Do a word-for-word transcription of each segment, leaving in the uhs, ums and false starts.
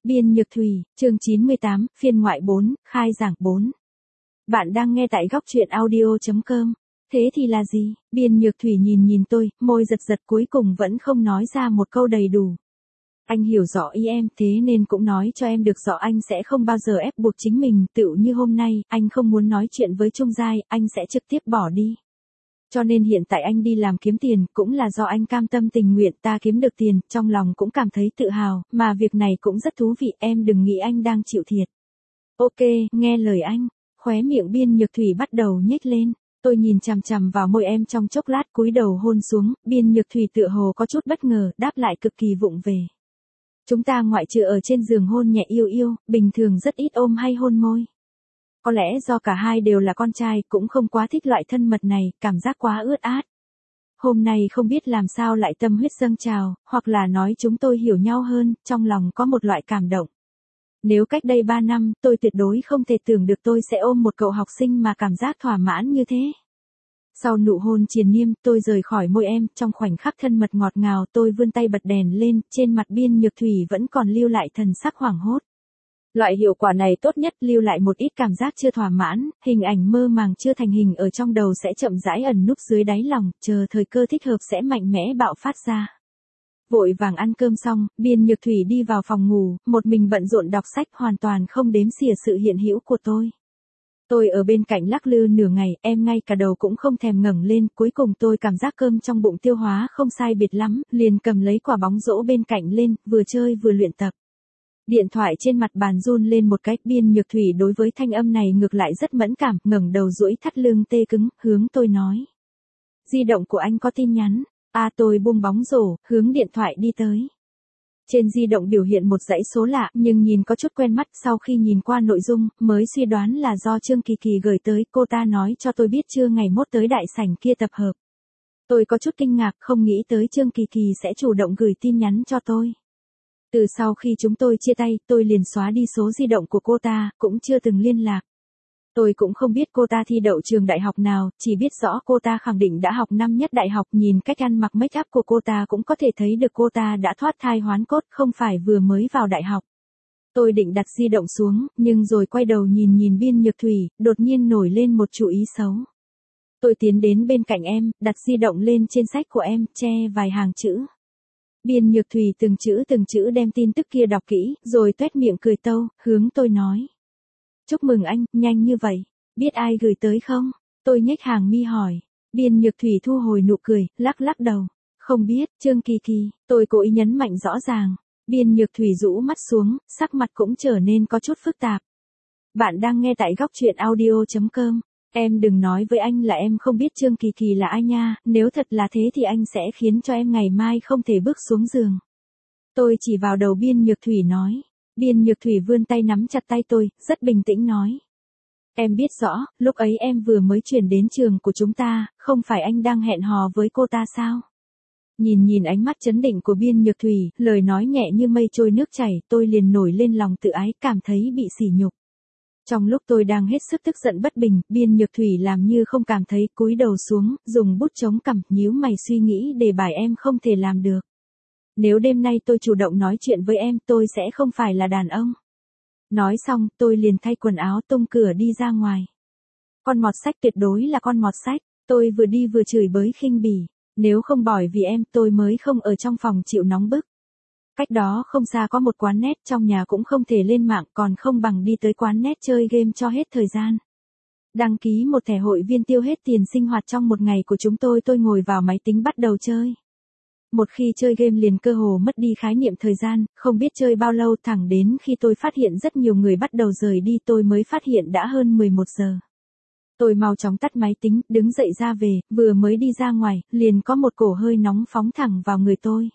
Biên Nhược Thủy, chương chín mươi tám, phiên ngoại bốn, khai giảng bốn. Bạn đang nghe tại góc truyện audio chấm com. Thế thì là gì? Biên Nhược Thủy nhìn nhìn tôi, môi giật giật cuối cùng vẫn không nói ra một câu đầy đủ. Anh hiểu rõ ý em, thế nên cũng nói cho em được rõ anh sẽ không bao giờ ép buộc chính mình, tựu như hôm nay, anh không muốn nói chuyện với Trung Giai, anh sẽ trực tiếp bỏ đi. Cho nên hiện tại anh đi làm kiếm tiền, cũng là do anh cam tâm tình nguyện, ta kiếm được tiền, trong lòng cũng cảm thấy tự hào, mà việc này cũng rất thú vị, em đừng nghĩ anh đang chịu thiệt. Ok, nghe lời anh, khóe miệng Biên Nhược Thủy bắt đầu nhếch lên, tôi nhìn chằm chằm vào môi em trong chốc lát cúi đầu hôn xuống, Biên Nhược Thủy tựa hồ có chút bất ngờ, đáp lại cực kỳ vụng về. Chúng ta ngoại trừ ở trên giường hôn nhẹ yêu yêu, bình thường rất ít ôm hay hôn môi. Có lẽ do cả hai đều là con trai, cũng không quá thích loại thân mật này, cảm giác quá ướt át. Hôm nay không biết làm sao lại tâm huyết dâng trào, hoặc là nói chúng tôi hiểu nhau hơn, trong lòng có một loại cảm động. Nếu cách đây ba năm, tôi tuyệt đối không thể tưởng được tôi sẽ ôm một cậu học sinh mà cảm giác thỏa mãn như thế. Sau nụ hôn triền miên, tôi rời khỏi môi em, trong khoảnh khắc thân mật ngọt ngào tôi vươn tay bật đèn lên, trên mặt Biên Nhược Thủy vẫn còn lưu lại thần sắc hoảng hốt. Loại hiệu quả này tốt nhất lưu lại một ít cảm giác chưa thỏa mãn, hình ảnh mơ màng chưa thành hình ở trong đầu sẽ chậm rãi ẩn núp dưới đáy lòng, chờ thời cơ thích hợp sẽ mạnh mẽ bạo phát ra. Vội vàng ăn cơm xong, Biên Nhược Thủy đi vào phòng ngủ, một mình bận rộn đọc sách hoàn toàn không đếm xỉa sự hiện hữu của tôi. Tôi ở bên cạnh lắc lư nửa ngày, em ngay cả đầu cũng không thèm ngẩng lên, cuối cùng tôi cảm giác cơm trong bụng tiêu hóa không sai biệt lắm, liền cầm lấy quả bóng rổ bên cạnh lên, vừa chơi vừa luyện tập. Điện thoại trên mặt bàn run lên một cái, Biên Nhược Thủy đối với thanh âm này ngược lại rất mẫn cảm, ngẩng đầu duỗi thắt lưng tê cứng, hướng tôi nói. Di động của anh có tin nhắn, à tôi buông bóng rổ, hướng điện thoại đi tới. Trên di động biểu hiện một dãy số lạ, nhưng nhìn có chút quen mắt, sau khi nhìn qua nội dung, mới suy đoán là do Trương Kỳ Kỳ gửi tới, cô ta nói cho tôi biết trưa ngày mốt tới đại sảnh kia tập hợp. Tôi có chút kinh ngạc, không nghĩ tới Trương Kỳ Kỳ sẽ chủ động gửi tin nhắn cho tôi. Từ sau khi chúng tôi chia tay, tôi liền xóa đi số di động của cô ta, cũng chưa từng liên lạc. Tôi cũng không biết cô ta thi đậu trường đại học nào, chỉ biết rõ cô ta khẳng định đã học năm nhất đại học, nhìn cách ăn mặc make up của cô ta cũng có thể thấy được cô ta đã thoát thai hoán cốt, không phải vừa mới vào đại học. Tôi định đặt di động xuống, nhưng rồi quay đầu nhìn nhìn Biên Nhược Thủy, đột nhiên nổi lên một chủ ý xấu. Tôi tiến đến bên cạnh em, đặt di động lên trên sách của em, che vài hàng chữ. Biên Nhược Thủy từng chữ từng chữ đem tin tức kia đọc kỹ, rồi tuét miệng cười tâu, hướng tôi nói. Chúc mừng anh, nhanh như vậy. Biết ai gửi tới không? Tôi nhếch hàng mi hỏi. Biên Nhược Thủy thu hồi nụ cười, lắc lắc đầu. Không biết, Trương Kỳ Kỳ, tôi cố ý nhấn mạnh rõ ràng. Biên Nhược Thủy rũ mắt xuống, sắc mặt cũng trở nên có chút phức tạp. Bạn đang nghe tại góc truyện audio chấm com. Em đừng nói với anh là em không biết Trương Kỳ Kỳ là ai nha, nếu thật là thế thì anh sẽ khiến cho em ngày mai không thể bước xuống giường. Tôi chỉ vào đầu Biên Nhược Thủy nói. Biên Nhược Thủy vươn tay nắm chặt tay tôi, rất bình tĩnh nói. Em biết rõ, lúc ấy em vừa mới chuyển đến trường của chúng ta, không phải anh đang hẹn hò với cô ta sao? Nhìn nhìn ánh mắt chấn định của Biên Nhược Thủy, lời nói nhẹ như mây trôi nước chảy, tôi liền nổi lên lòng tự ái, cảm thấy bị sỉ nhục. Trong lúc tôi đang hết sức tức giận bất bình, Biên Nhược Thủy làm như không cảm thấy, cúi đầu xuống, dùng bút chống cằm, nhíu mày suy nghĩ để bài em không thể làm được. Nếu đêm nay tôi chủ động nói chuyện với em, tôi sẽ không phải là đàn ông. Nói xong, tôi liền thay quần áo tung cửa đi ra ngoài. Con mọt sách tuyệt đối là con mọt sách, tôi vừa đi vừa chửi bới khinh bỉ. Nếu không bởi vì em, tôi mới không ở trong phòng chịu nóng bức. Cách đó không xa có một quán net, trong nhà cũng không thể lên mạng, còn không bằng đi tới quán net chơi game cho hết thời gian. Đăng ký một thẻ hội viên tiêu hết tiền sinh hoạt trong một ngày của chúng tôi, tôi ngồi vào máy tính bắt đầu chơi. Một khi chơi game liền cơ hồ mất đi khái niệm thời gian, không biết chơi bao lâu, thẳng đến khi tôi phát hiện rất nhiều người bắt đầu rời đi tôi mới phát hiện đã hơn mười một giờ. Tôi mau chóng tắt máy tính, đứng dậy ra về, vừa mới đi ra ngoài, liền có một cổ hơi nóng phóng thẳng vào người tôi.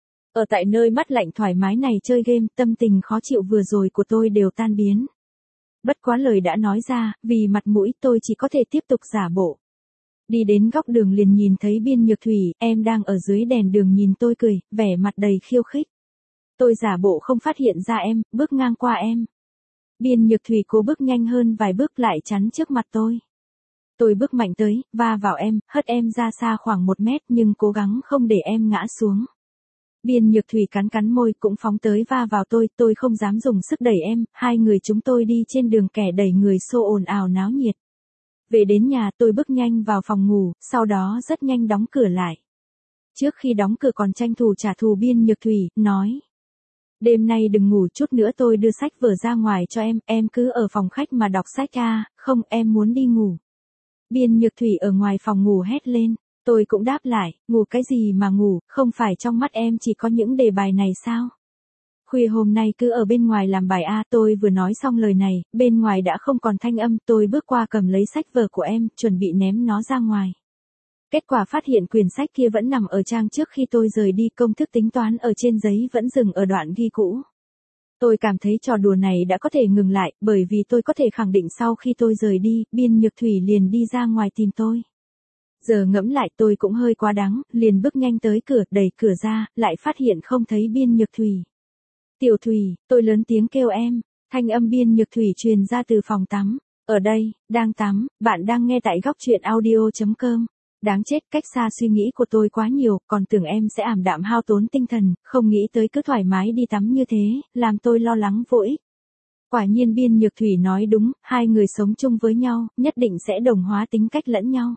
Ở tại nơi mát lạnh thoải mái này chơi game, tâm tình khó chịu vừa rồi của tôi đều tan biến. Bất quá lời đã nói ra, vì mặt mũi tôi chỉ có thể tiếp tục giả bộ. Đi đến góc đường liền nhìn thấy Biên Nhược Thủy, em đang ở dưới đèn đường nhìn tôi cười, vẻ mặt đầy khiêu khích. Tôi giả bộ không phát hiện ra em, bước ngang qua em. Biên Nhược Thủy cố bước nhanh hơn vài bước lại chắn trước mặt tôi. Tôi bước mạnh tới, va vào em, hất em ra xa khoảng một mét nhưng cố gắng không để em ngã xuống. Biên Nhược Thủy cắn cắn môi cũng phóng tới va vào tôi, tôi không dám dùng sức đẩy em, hai người chúng tôi đi trên đường kẻ đẩy người xô ồn ào náo nhiệt. Về đến nhà tôi bước nhanh vào phòng ngủ, sau đó rất nhanh đóng cửa lại. Trước khi đóng cửa còn tranh thủ trả thù Biên Nhược Thủy, nói. Đêm nay đừng ngủ, chút nữa tôi đưa sách vở ra ngoài cho em, em cứ ở phòng khách mà đọc sách à, không em muốn đi ngủ. Biên Nhược Thủy ở ngoài phòng ngủ hét lên, tôi cũng đáp lại, ngủ cái gì mà ngủ, không phải trong mắt em chỉ có những đề bài này sao? Khuya hôm nay cứ ở bên ngoài làm bài a, tôi vừa nói xong lời này, bên ngoài đã không còn thanh âm, tôi bước qua cầm lấy sách vở của em, chuẩn bị ném nó ra ngoài. Kết quả phát hiện quyển sách kia vẫn nằm ở trang trước khi tôi rời đi, công thức tính toán ở trên giấy vẫn dừng ở đoạn ghi cũ. Tôi cảm thấy trò đùa này đã có thể ngừng lại, bởi vì tôi có thể khẳng định sau khi tôi rời đi, Biên Nhược Thủy liền đi ra ngoài tìm tôi. Giờ ngẫm lại tôi cũng hơi quá đáng, liền bước nhanh tới cửa, đẩy cửa ra, lại phát hiện không thấy Biên Nhược Thủy. Tiểu Thủy, tôi lớn tiếng kêu em, thanh âm Biên Nhược Thủy truyền ra từ phòng tắm. Ở đây, đang tắm, bạn đang nghe tại góc truyện audio chấm com. Đáng chết, cách xa suy nghĩ của tôi quá nhiều, còn tưởng em sẽ ảm đạm hao tốn tinh thần, không nghĩ tới cứ thoải mái đi tắm như thế, làm tôi lo lắng vô ích. Quả nhiên Biên Nhược Thủy nói đúng, hai người sống chung với nhau, nhất định sẽ đồng hóa tính cách lẫn nhau.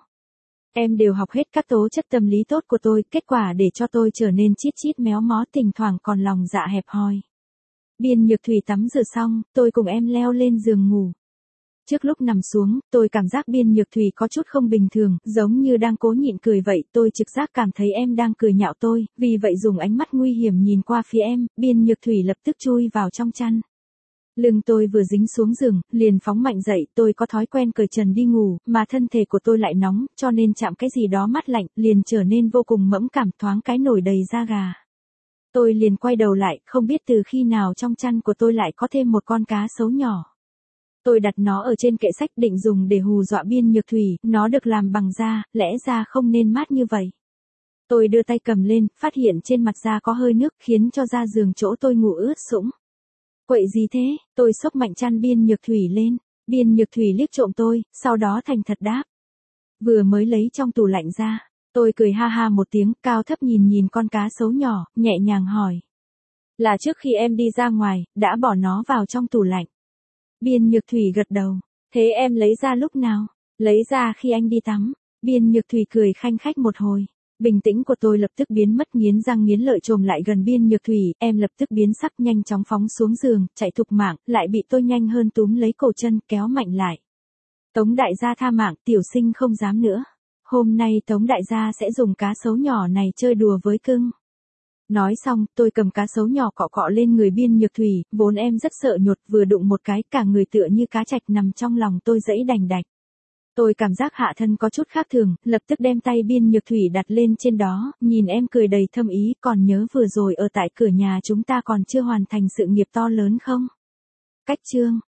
Em đều học hết các tố chất tâm lý tốt của tôi, kết quả để cho tôi trở nên chít chít méo mó, thỉnh thoảng còn lòng dạ hẹp hòi. Biên Nhược Thủy tắm rửa xong, tôi cùng em leo lên giường ngủ. Trước lúc nằm xuống, tôi cảm giác Biên Nhược Thủy có chút không bình thường, giống như đang cố nhịn cười vậy, tôi trực giác cảm thấy em đang cười nhạo tôi, vì vậy dùng ánh mắt nguy hiểm nhìn qua phía em, Biên Nhược Thủy lập tức chui vào trong chăn. Lưng tôi vừa dính xuống giường, liền phóng mạnh dậy, tôi có thói quen cởi trần đi ngủ, mà thân thể của tôi lại nóng, cho nên chạm cái gì đó mát lạnh, liền trở nên vô cùng mẫn cảm, thoáng cái nổi đầy da gà. Tôi liền quay đầu lại, không biết từ khi nào trong chăn của tôi lại có thêm một con cá sấu nhỏ. Tôi đặt nó ở trên kệ sách định dùng để hù dọa Biên Nhược Thủy, nó được làm bằng da, lẽ ra không nên mát như vậy. Tôi đưa tay cầm lên, phát hiện trên mặt da có hơi nước, khiến cho da giường chỗ tôi ngủ ướt sũng. Quậy gì thế, tôi xốc mạnh chăn Biên Nhược Thủy lên, Biên Nhược Thủy liếc trộm tôi, sau đó thành thật đáp. Vừa mới lấy trong tủ lạnh ra, tôi cười ha ha một tiếng, cao thấp nhìn nhìn con cá sấu nhỏ, nhẹ nhàng hỏi. Là trước khi em đi ra ngoài, đã bỏ nó vào trong tủ lạnh. Biên Nhược Thủy gật đầu, thế em lấy ra lúc nào? Lấy ra khi anh đi tắm. Biên Nhược Thủy cười khanh khách một hồi. Bình tĩnh của tôi lập tức biến mất, nghiến răng nghiến lợi chồm lại gần Biên Nhược Thủy, em lập tức biến sắc, nhanh chóng phóng xuống giường, chạy thục mạng, lại bị tôi nhanh hơn túm lấy cổ chân, kéo mạnh lại. Tống đại gia tha mạng, tiểu sinh không dám nữa. Hôm nay Tống đại gia sẽ dùng cá sấu nhỏ này chơi đùa với cưng. Nói xong, tôi cầm cá sấu nhỏ cọ cọ lên người Biên Nhược Thủy, vốn em rất sợ nhột, vừa đụng một cái, cả người tựa như cá trạch nằm trong lòng tôi dẫy đành đạch. Tôi cảm giác hạ thân có chút khác thường, lập tức đem tay Biên Nhược Thủy đặt lên trên đó, nhìn em cười đầy thâm ý, còn nhớ vừa rồi ở tại cửa nhà chúng ta còn chưa hoàn thành sự nghiệp to lớn không? Cách chương